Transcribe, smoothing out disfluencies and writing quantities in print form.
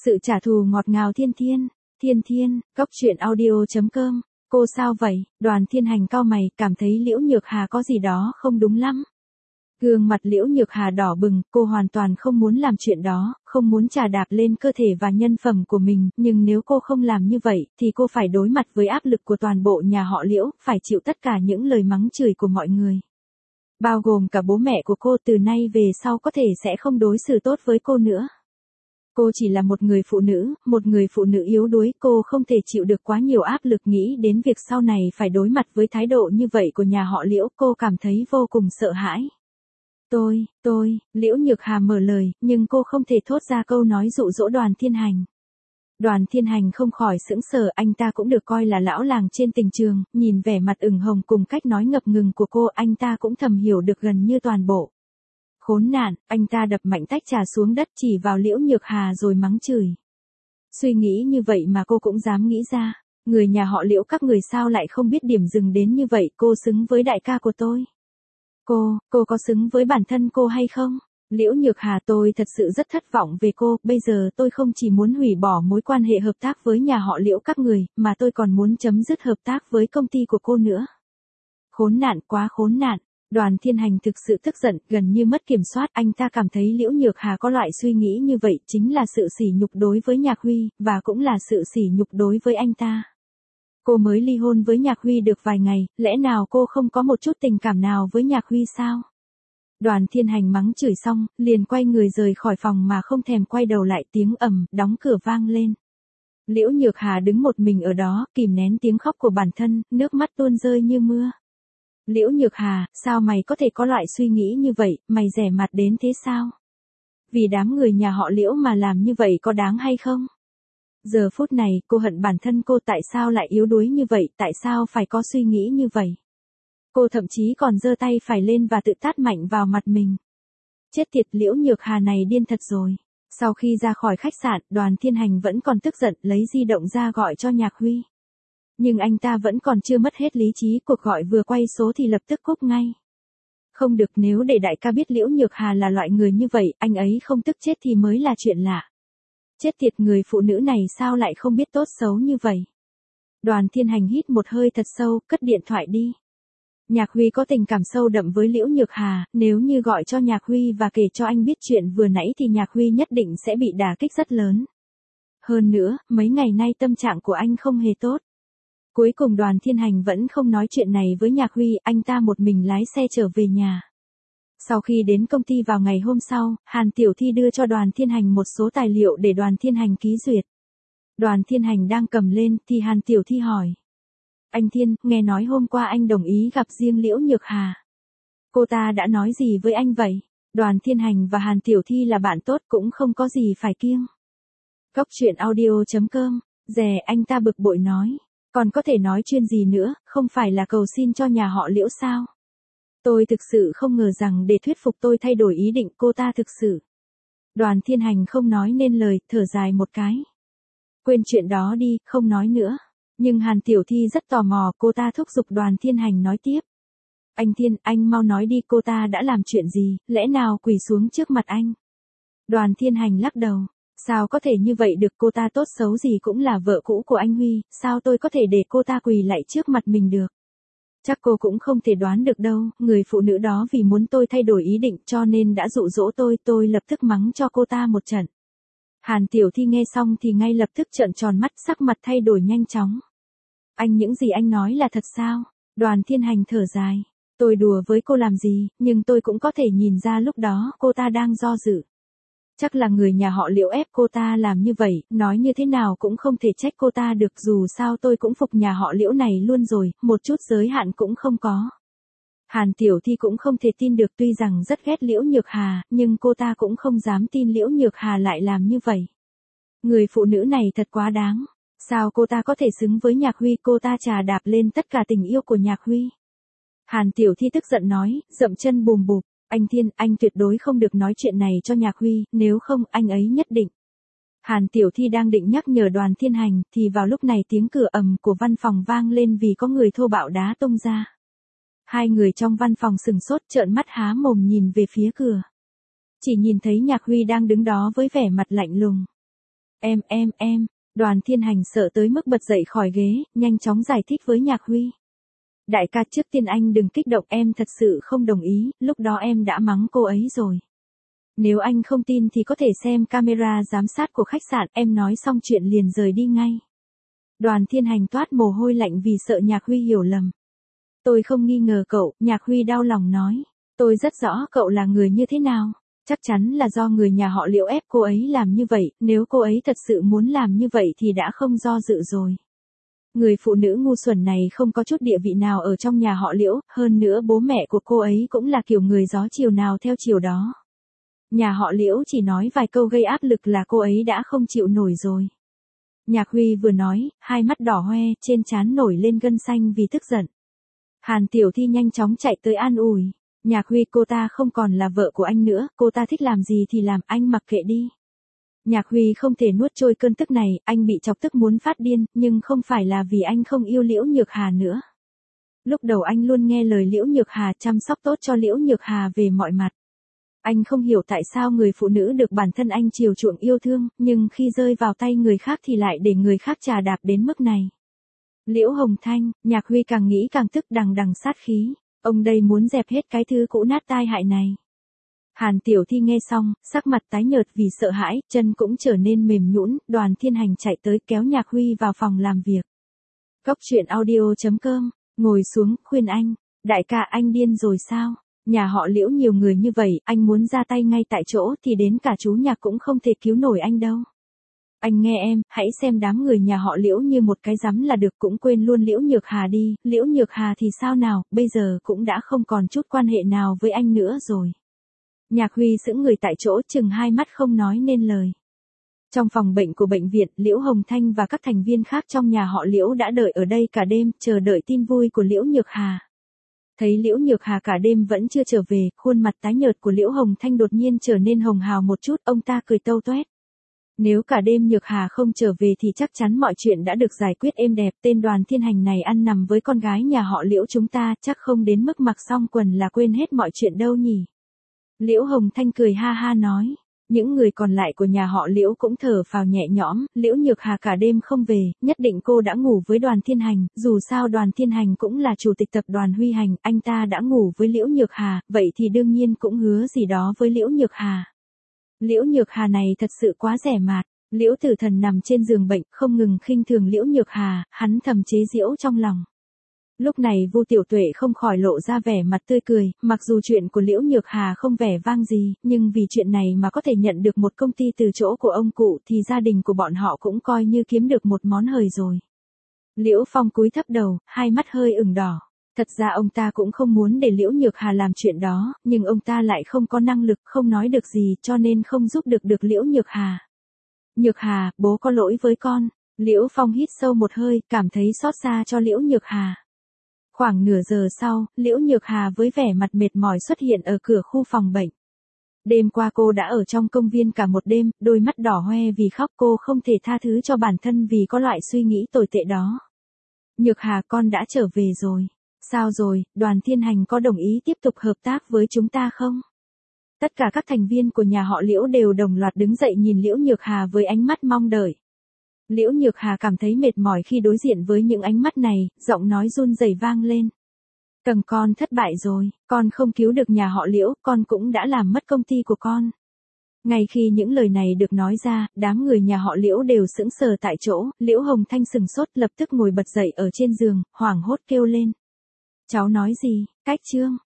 Sự trả thù ngọt ngào Thiên Thiên. Thiên Thiên, Cốc Truyện Audio.com. Cô sao vậy? Đoàn Thiên Hành cau mày, cảm thấy Liễu Nhược Hà có gì đó không đúng lắm. Gương mặt Liễu Nhược Hà đỏ bừng, cô hoàn toàn không muốn làm chuyện đó, không muốn chà đạp lên cơ thể và nhân phẩm của mình, nhưng nếu cô không làm như vậy, thì cô phải đối mặt với áp lực của toàn bộ nhà họ Liễu, phải chịu tất cả những lời mắng chửi của mọi người. Bao gồm cả bố mẹ của cô, từ nay về sau có thể sẽ không đối xử tốt với cô nữa. Cô chỉ là một người phụ nữ yếu đuối, cô không thể chịu được quá nhiều áp lực, nghĩ đến việc sau này phải đối mặt với thái độ như vậy của nhà họ Liễu, cô cảm thấy vô cùng sợ hãi. Liễu Nhược Hà mở lời, nhưng cô không thể thốt ra câu nói dụ dỗ Đoàn Thiên Hành. Đoàn Thiên Hành không khỏi sững sờ, anh ta cũng được coi là lão làng trên tình trường, nhìn vẻ mặt ửng hồng cùng cách nói ngập ngừng của cô, anh ta cũng thầm hiểu được gần như toàn bộ. Khốn nạn, anh ta đập mạnh tách trà xuống đất chỉ vào Liễu Nhược Hà rồi mắng chửi. Suy nghĩ như vậy mà cô cũng dám nghĩ ra, người nhà họ Liễu các người sao lại không biết điểm dừng đến như vậy, cô xứng với đại ca của tôi. Cô có xứng với bản thân cô hay không? Liễu Nhược Hà, tôi thật sự rất thất vọng về cô, bây giờ tôi không chỉ muốn hủy bỏ mối quan hệ hợp tác với nhà họ Liễu các người, mà tôi còn muốn chấm dứt hợp tác với công ty của cô nữa. Khốn nạn, quá khốn nạn. Đoàn Thiên Hành thực sự tức giận, gần như mất kiểm soát, anh ta cảm thấy Liễu Nhược Hà có loại suy nghĩ như vậy chính là sự sỉ nhục đối với Nhạc Huy, và cũng là sự sỉ nhục đối với anh ta. Cô mới ly hôn với Nhạc Huy được vài ngày, lẽ nào cô không có một chút tình cảm nào với Nhạc Huy sao? Đoàn Thiên Hành mắng chửi xong, liền quay người rời khỏi phòng mà không thèm quay đầu lại, tiếng ầm, đóng cửa vang lên. Liễu Nhược Hà đứng một mình ở đó, kìm nén tiếng khóc của bản thân, nước mắt tuôn rơi như mưa. Liễu Nhược Hà, sao mày có thể có loại suy nghĩ như vậy, mày rẻ mặt đến thế sao? Vì đám người nhà họ Liễu mà làm như vậy có đáng hay không? Giờ phút này, cô hận bản thân cô, tại sao lại yếu đuối như vậy, tại sao phải có suy nghĩ như vậy? Cô thậm chí còn giơ tay phải lên và tự tát mạnh vào mặt mình. Chết tiệt, Liễu Nhược Hà này điên thật rồi. Sau khi ra khỏi khách sạn, Đoàn Thiên Hành vẫn còn tức giận, lấy di động ra gọi cho Nhạc Huy. Nhưng anh ta vẫn còn chưa mất hết lý trí, cuộc gọi vừa quay số thì lập tức cúp ngay. Không được, nếu để đại ca biết Liễu Nhược Hà là loại người như vậy, anh ấy không tức chết thì mới là chuyện lạ. Chết tiệt, người phụ nữ này sao lại không biết tốt xấu như vậy. Đoàn Thiên Hành hít một hơi thật sâu, cất điện thoại đi. Nhạc Huy có tình cảm sâu đậm với Liễu Nhược Hà, nếu như gọi cho Nhạc Huy và kể cho anh biết chuyện vừa nãy thì Nhạc Huy nhất định sẽ bị đả kích rất lớn. Hơn nữa, mấy ngày nay tâm trạng của anh không hề tốt. Cuối cùng Đoàn Thiên Hành vẫn không nói chuyện này với Nhạc Huy, anh ta một mình lái xe trở về nhà. Sau khi đến công ty vào ngày hôm sau, Hàn Tiểu Thi đưa cho Đoàn Thiên Hành một số tài liệu để Đoàn Thiên Hành ký duyệt. Đoàn Thiên Hành đang cầm lên, thì Hàn Tiểu Thi hỏi. Anh Thiên, nghe nói hôm qua anh đồng ý gặp riêng Liễu Nhược Hà. Cô ta đã nói gì với anh vậy? Đoàn Thiên Hành và Hàn Tiểu Thi là bạn tốt, cũng không có gì phải kiêng. Cốc Truyện Audio.com. Dè, anh ta bực bội nói. Còn có thể nói chuyện gì nữa, không phải là cầu xin cho nhà họ Liễu sao? Tôi thực sự không ngờ rằng để thuyết phục tôi thay đổi ý định, cô ta thực sự. Đoàn Thiên Hành không nói nên lời, thở dài một cái. Quên chuyện đó đi, không nói nữa. Nhưng Hàn Tiểu Thi rất tò mò, cô ta thúc giục Đoàn Thiên Hành nói tiếp. Anh Thiên, anh mau nói đi, cô ta đã làm chuyện gì, lẽ nào quỳ xuống trước mặt anh? Đoàn Thiên Hành lắc đầu. Sao có thể như vậy được, cô ta tốt xấu gì cũng là vợ cũ của anh Huy, sao tôi có thể để cô ta quỳ lại trước mặt mình được? Chắc cô cũng không thể đoán được đâu, người phụ nữ đó vì muốn tôi thay đổi ý định cho nên đã dụ dỗ tôi lập tức mắng cho cô ta một trận. Hàn Tiểu Thi nghe xong thì ngay lập tức trợn tròn mắt, sắc mặt thay đổi nhanh chóng. Anh, những gì anh nói là thật sao? Đoàn Thiên Hành thở dài. Tôi đùa với cô làm gì, nhưng tôi cũng có thể nhìn ra lúc đó cô ta đang do dự. Chắc là người nhà họ Liễu ép cô ta làm như vậy, nói như thế nào cũng không thể trách cô ta được, dù sao tôi cũng phục nhà họ Liễu này luôn rồi, một chút giới hạn cũng không có. Hàn Tiểu Thi cũng không thể tin được, tuy rằng rất ghét Liễu Nhược Hà, nhưng cô ta cũng không dám tin Liễu Nhược Hà lại làm như vậy. Người phụ nữ này thật quá đáng. Sao cô ta có thể xứng với Nhạc Huy, cô ta trà đạp lên tất cả tình yêu của Nhạc Huy. Hàn Tiểu Thi tức giận nói, dậm chân bùm bụp. Anh Thiên, anh tuyệt đối không được nói chuyện này cho Nhạc Huy, nếu không, anh ấy nhất định. Hàn Tiểu Thi đang định nhắc nhở Đoàn Thiên Hành, thì vào lúc này tiếng cửa ầm của văn phòng vang lên vì có người thô bạo đá tung ra. Hai người trong văn phòng sừng sốt, trợn mắt há mồm nhìn về phía cửa. Chỉ nhìn thấy Nhạc Huy đang đứng đó với vẻ mặt lạnh lùng. Em. Đoàn Thiên Hành sợ tới mức bật dậy khỏi ghế, nhanh chóng giải thích với Nhạc Huy. Đại ca, trước tiên anh đừng kích động, em thật sự không đồng ý, lúc đó em đã mắng cô ấy rồi. Nếu anh không tin thì có thể xem camera giám sát của khách sạn, em nói xong chuyện liền rời đi ngay. Đoàn Thiên Hành toát mồ hôi lạnh vì sợ Nhạc Huy hiểu lầm. Tôi không nghi ngờ cậu, Nhạc Huy đau lòng nói. Tôi rất rõ cậu là người như thế nào. Chắc chắn là do người nhà họ Liễu ép cô ấy làm như vậy, nếu cô ấy thật sự muốn làm như vậy thì đã không do dự rồi. Người phụ nữ ngu xuẩn này không có chút địa vị nào ở trong nhà họ Liễu, hơn nữa bố mẹ của cô ấy cũng là kiểu người gió chiều nào theo chiều đó. Nhà họ Liễu chỉ nói vài câu gây áp lực là cô ấy đã không chịu nổi rồi. Nhạc Huy vừa nói, hai mắt đỏ hoe, trên trán nổi lên gân xanh vì tức giận. Hàn Tiểu Thi nhanh chóng chạy tới an ủi. Nhạc Huy, cô ta không còn là vợ của anh nữa, cô ta thích làm gì thì làm, anh mặc kệ đi. Nhạc Huy không thể nuốt trôi cơn tức này, anh bị chọc tức muốn phát điên, nhưng không phải là vì anh không yêu Liễu Nhược Hà nữa. Lúc đầu anh luôn nghe lời Liễu Nhược Hà, chăm sóc tốt cho Liễu Nhược Hà về mọi mặt. Anh không hiểu tại sao người phụ nữ được bản thân anh chiều chuộng yêu thương, nhưng khi rơi vào tay người khác thì lại để người khác chà đạp đến mức này. Liễu Hồng Thanh, Nhạc Huy càng nghĩ càng tức, đằng đằng sát khí. Ông đây muốn dẹp hết cái thứ cũ nát tai hại này. Hàn Tiểu Thi nghe xong, sắc mặt tái nhợt vì sợ hãi, chân cũng trở nên mềm nhũn. Đoàn Thiên Hành chạy tới kéo Nhạc Huy vào phòng làm việc. Cốc truyện audio.com, ngồi xuống, khuyên anh. Đại ca, anh điên rồi sao? Nhà họ Liễu nhiều người như vậy, anh muốn ra tay ngay tại chỗ thì đến cả chú Nhạc cũng không thể cứu nổi anh đâu. Anh nghe em, hãy xem đám người nhà họ Liễu như một cái rắm là được, cũng quên luôn Liễu Nhược Hà đi. Liễu Nhược Hà thì sao nào, bây giờ cũng đã không còn chút quan hệ nào với anh nữa rồi. Nhạc Huy sững người tại chỗ, chừng hai mắt không nói nên lời. Trong phòng bệnh của bệnh viện, Liễu Hồng Thanh và các thành viên khác trong nhà họ Liễu đã đợi ở đây cả đêm, chờ đợi tin vui của Liễu Nhược Hà. Thấy Liễu Nhược Hà cả đêm vẫn chưa trở về, khuôn mặt tái nhợt của Liễu Hồng Thanh đột nhiên trở nên hồng hào một chút, ông ta cười tâu toét. Nếu cả đêm Nhược Hà không trở về thì chắc chắn mọi chuyện đã được giải quyết êm đẹp, tên Đoàn Thiên Hành này ăn nằm với con gái nhà họ Liễu chúng ta, chắc không đến mức mặc xong quần là quên hết mọi chuyện đâu nhỉ. Liễu Hồng Thanh cười ha ha nói. Những người còn lại của nhà họ Liễu cũng thở phào nhẹ nhõm, Liễu Nhược Hà cả đêm không về, nhất định cô đã ngủ với Đoàn Thiên Hành, dù sao Đoàn Thiên Hành cũng là chủ tịch tập đoàn Huy Hành, anh ta đã ngủ với Liễu Nhược Hà, vậy thì đương nhiên cũng hứa gì đó với Liễu Nhược Hà. Liễu Nhược Hà này thật sự quá rẻ mạt. Liễu Tử Thần nằm trên giường bệnh, không ngừng khinh thường Liễu Nhược Hà, hắn thầm chế giễu trong lòng. Lúc này Vu Tiểu Tuệ không khỏi lộ ra vẻ mặt tươi cười, mặc dù chuyện của Liễu Nhược Hà không vẻ vang gì, nhưng vì chuyện này mà có thể nhận được một công ty từ chỗ của ông cụ thì gia đình của bọn họ cũng coi như kiếm được một món hời rồi. Liễu Phong cúi thấp đầu, hai mắt hơi ửng đỏ. Thật ra ông ta cũng không muốn để Liễu Nhược Hà làm chuyện đó, nhưng ông ta lại không có năng lực, không nói được gì cho nên không giúp được Liễu Nhược Hà. Nhược Hà, bố có lỗi với con. Liễu Phong hít sâu một hơi, cảm thấy xót xa cho Liễu Nhược Hà. Khoảng nửa giờ sau, Liễu Nhược Hà với vẻ mặt mệt mỏi xuất hiện ở cửa khu phòng bệnh. Đêm qua cô đã ở trong công viên cả một đêm, đôi mắt đỏ hoe vì khóc, cô không thể tha thứ cho bản thân vì có loại suy nghĩ tồi tệ đó. Nhược Hà, con đã trở về rồi. Sao rồi, Đoàn Thiên Hành có đồng ý tiếp tục hợp tác với chúng ta không? Tất cả các thành viên của nhà họ Liễu đều đồng loạt đứng dậy nhìn Liễu Nhược Hà với ánh mắt mong đợi. Liễu Nhược Hà cảm thấy mệt mỏi khi đối diện với những ánh mắt này, giọng nói run rẩy vang lên. Con thất bại rồi, con không cứu được nhà họ Liễu, con cũng đã làm mất công ty của con. Ngay khi những lời này được nói ra, đám người nhà họ Liễu đều sững sờ tại chỗ, Liễu Hồng Thanh sừng sốt lập tức ngồi bật dậy ở trên giường, hoảng hốt kêu lên. Cháu nói gì, Cách Trương,